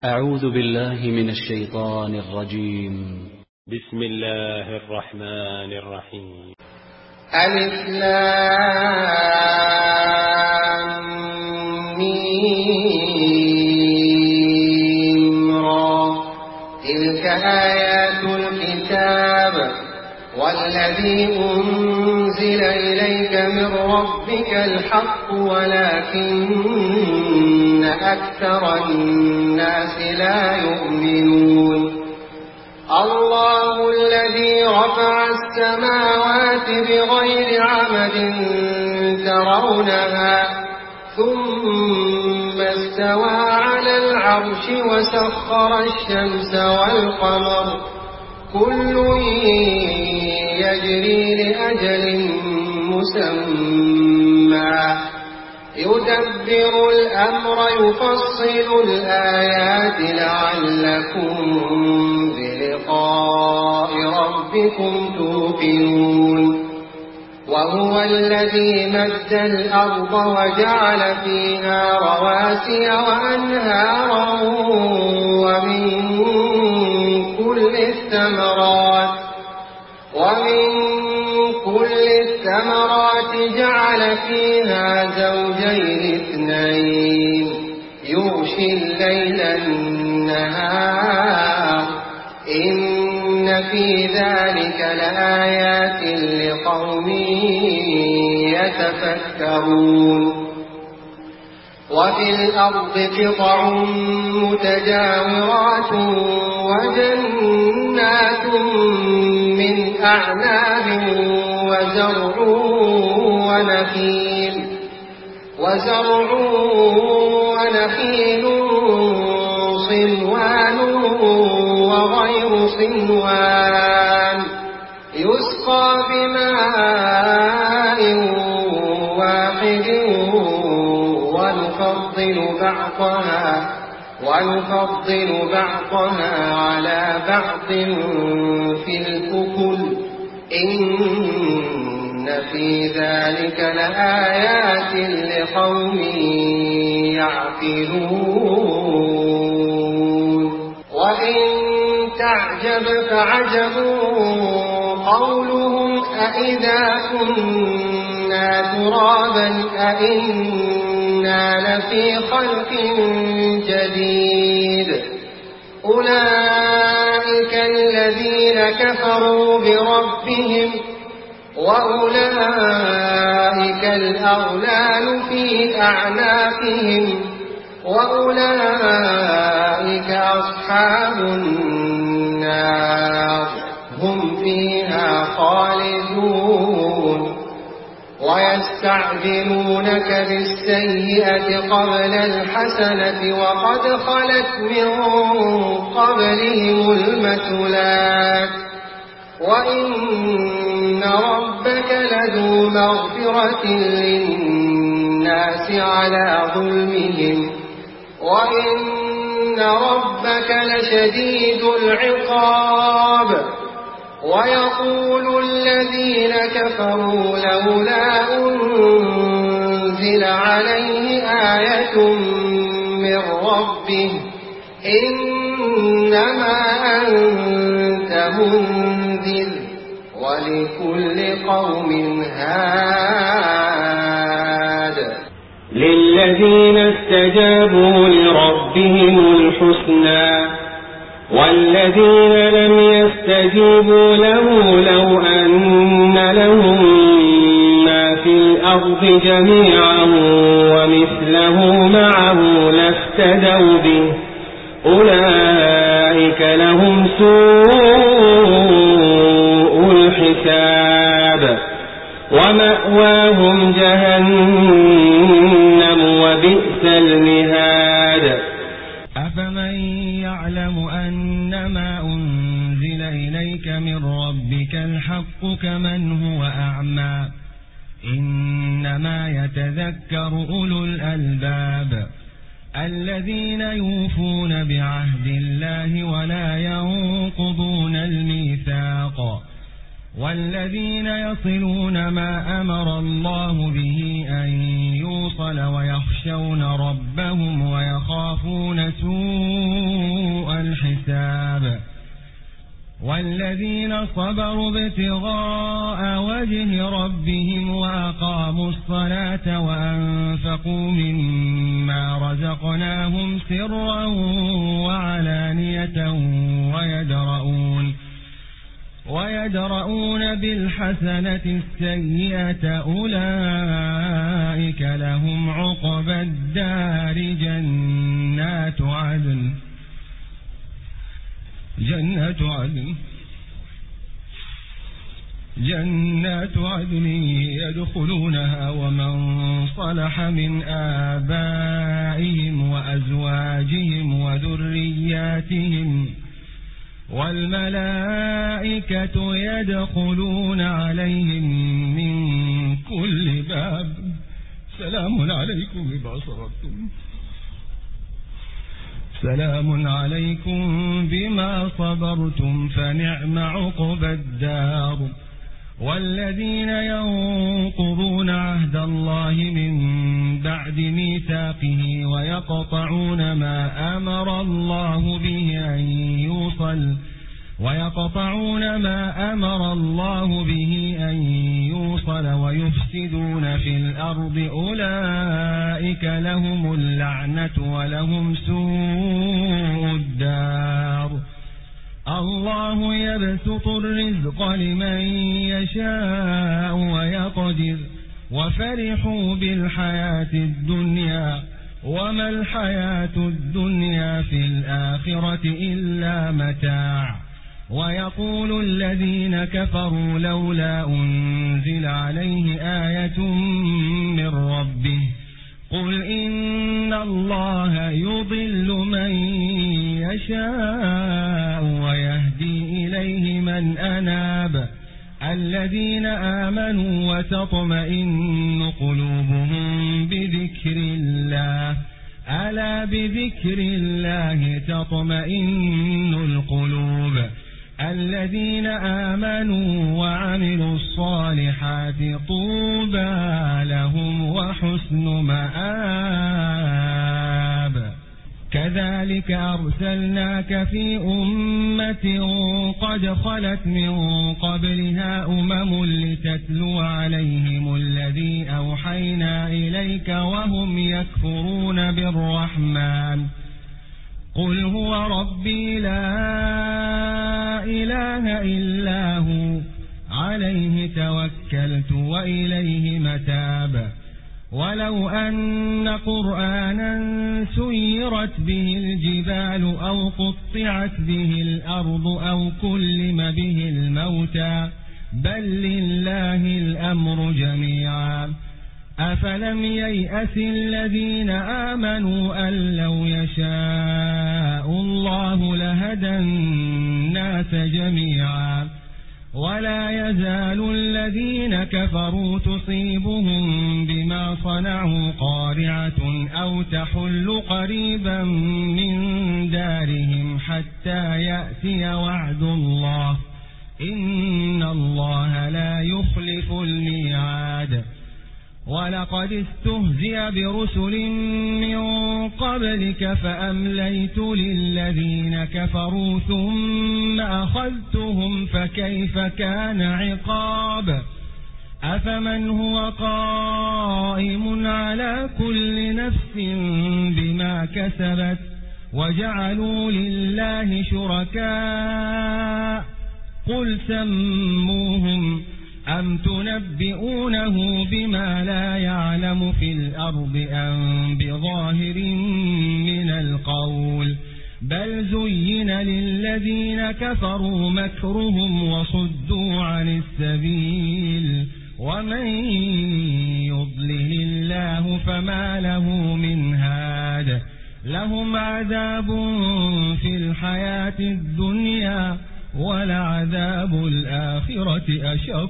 أعوذ بالله من الشيطان الرجيم. بسم الله الرحمن الرحيم. ألف لام ميم را تلك آيات الكتاب والذي أنزل إليك من ربك الحق ولكن أكثر الناس لا يؤمنون. الله الذي رفع السماوات بغير عمد ترونها ثم استوى على العرش وسخر الشمس والقمر كل يجري لأجل مسمى يدبر الأمر يفصل الآيات لعلكم بلقاء ربكم توقنون. وهو الذي مد الأرض وجعل فيها رواسي وأنهارا ومن كل الثمرات جعل فيها زوجين اثنين يغشي الليل النهار إن في ذلك لآيات لقوم يتفكرون. وفي الأرض قطع متجاورات وجنات من أعناب وزرع ونخيل صنوان وغير صنوان يسقى بماء واحد ونفضل بعضها على بعض في الأكل إن في ذلك لآيات لقوم يعقلون. وإن تعجب فعجب قولهم أإذا كنا ترابا أإنا لفي خلق جديد أولئك الذين كفروا بربهم وأولئك الأغلال في أعناقهم وأولئك أصحاب النار هم فيها خالدون. ويستعجلونك بالسيئة قبل الحسنة وقد خلت من قبلهم المثلات وإن ربك لذو مغفرة للناس على ظلمهم وإن ربك لشديد العقاب. ويقول الذين كفروا لولا أنزل عليه آية من ربه إنما أنت منذر ولكل قوم هاد. للذين استجابوا لربهم الحسنى والذين لم يستجيبوا له لو أن لهم ما في الأرض جميعا ومثله معه لافتدوا به أولئك لهم سوء الحساب ومأواهم جهنم وبئس المهاد. أفمن يعلم أنما أنزل إليك من ربك الحق كمن هو أعمى إنما يتذكر أولو الألباب الذين يوفون بعهد الله ولا ينقضون الميثاق والذين يصلون ما أمر الله به أن يوصل ويخشون ربهم ويخافون سوء والذين صبروا ابتغاء وجه ربهم وأقاموا الصلاة وأنفقوا مما رزقناهم سرا وعلانية ويدرؤون بالحسنة السيئة أولئك لهم عقبى الدار جنات عدن يدخلونها ومن صلح من آبائهم وأزواجهم وذرياتهم والملائكة يدخلون عليهم من كل باب سلام عليكم بما صبرتم فنعم عقبى الدار. والذين ينقضون عهد الله من بعد ميثاقه ويقطعون ما أمر الله به أن يوصل ويفسدون في الأرض أولئك لهم اللعنة ولهم سوء الدار. الله يبسط الرزق لمن يشاء ويقدر وفرحوا بالحياة الدنيا وما الحياة الدنيا في الآخرة إلا متاع. ويقول الذين كفروا لولا أنزل عليه آية من ربه قل إن الله يضل من يشاء ويهدي إليه من أناب. الذين آمنوا وتطمئن قلوبهم بذكر الله ألا بذكر الله تطمئن القلوب. الذين آمنوا وعملوا الصالحات طوبى لهم وحسن مآب. كذلك أرسلناك في أمة قد خلت من قبلها لتتلو عليهم الذي أوحينا إليك وهم يكفرون بالرحمن. قل هو ربي لا إله إلا هو عليه توكلت وإليه متاب. ولو أن قرآنا سيرت به الجبال أو قطعت به الأرض أو كلم به الموتى بل لله الأمر جميعا. أفلم ييأس الذين آمنوا أن لو يشاء الله لهدى الناس جميعا. ولا يزال الذين كفروا تصيبهم بما صنعوا قارعة أو تحل قريبا من دارهم حتى يأتي وعد الله إن الله لا يخلف الميعاد. ولقد استهزئ برسل من قبلك فأمليت للذين كفروا ثم أخذتهم فكيف كان عقاب. أفمن هو قائم على كل نفس بما كسبت وجعلوا لله شركاء قل سموهم أم تنبئونه بما لا يعلم في الأرض أم بظاهر من القول بل زين للذين كفروا مكرهم وصدوا عن السبيل ومن يضلل الله فما له من هاد. لهم عذاب في الحياة الدنيا ولعذاب الآخرة أشق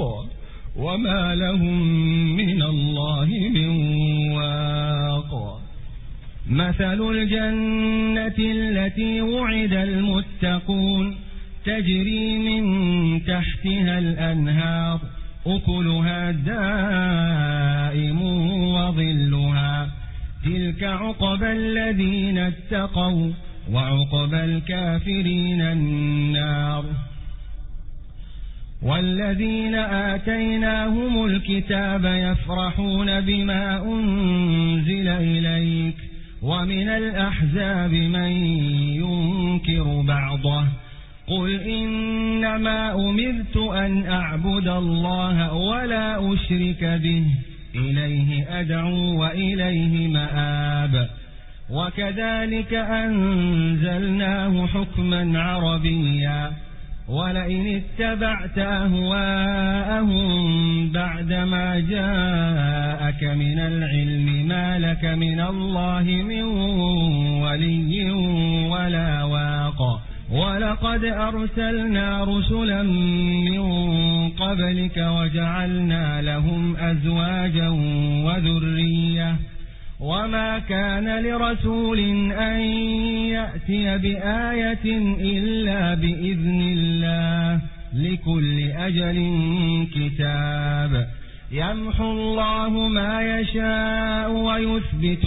وما لهم من الله من واق. مثل الجنة التي وعد المتقون تجري من تحتها الأنهار أكلها دائم وظلها تلك عقبى الذين اتقوا وعقبى الكافرين النار. والذين آتيناهم الكتاب يفرحون بما أنزل إليك ومن الأحزاب من ينكر بعضه قل إنما أمرت أن أعبد الله ولا أشرك به إليه أدعو وإليه مآب. وكذلك أنزلناه حكما عربيا ولئن اتبعت أهواءهم بعدما جاءك من العلم ما لك من الله من ولي ولا واق. ولقد أرسلنا رسلا من قبلك وجعلنا لهم أزواجا وذرية وما كان لرسول أن يأتي بآية إلا بإذن الله لكل أجل كتاب. يمحو الله ما يشاء ويثبت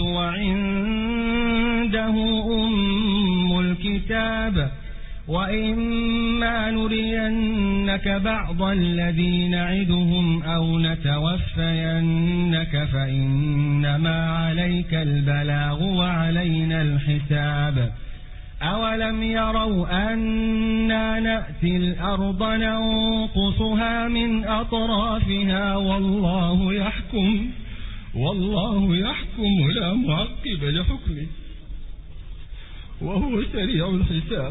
وعنده أم الكتاب. وإما نرينك بعض الذي نعدهم أو نتوفينك فإنما عليك البلاغ وعلينا الحساب. أولم يروا أنا نأتي الأرض ننقصها من أطرافها والله يحكم لا معقب لحكمه وهو سريع الحساب.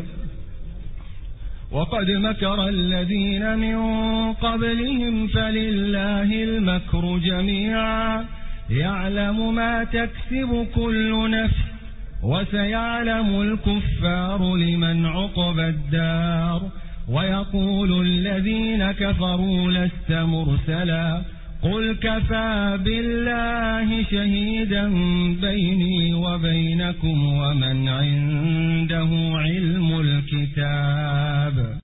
وقد مكر الذين من قبلهم فلله المكر جميعا يعلم ما تكسب كل نفس وسيعلم الكفار لمن عقبى الدار. ويقول الذين كفروا لست مرسلا قل كفى بالله شهيدا بيني وبينكم ومن عنده علم الكتاب.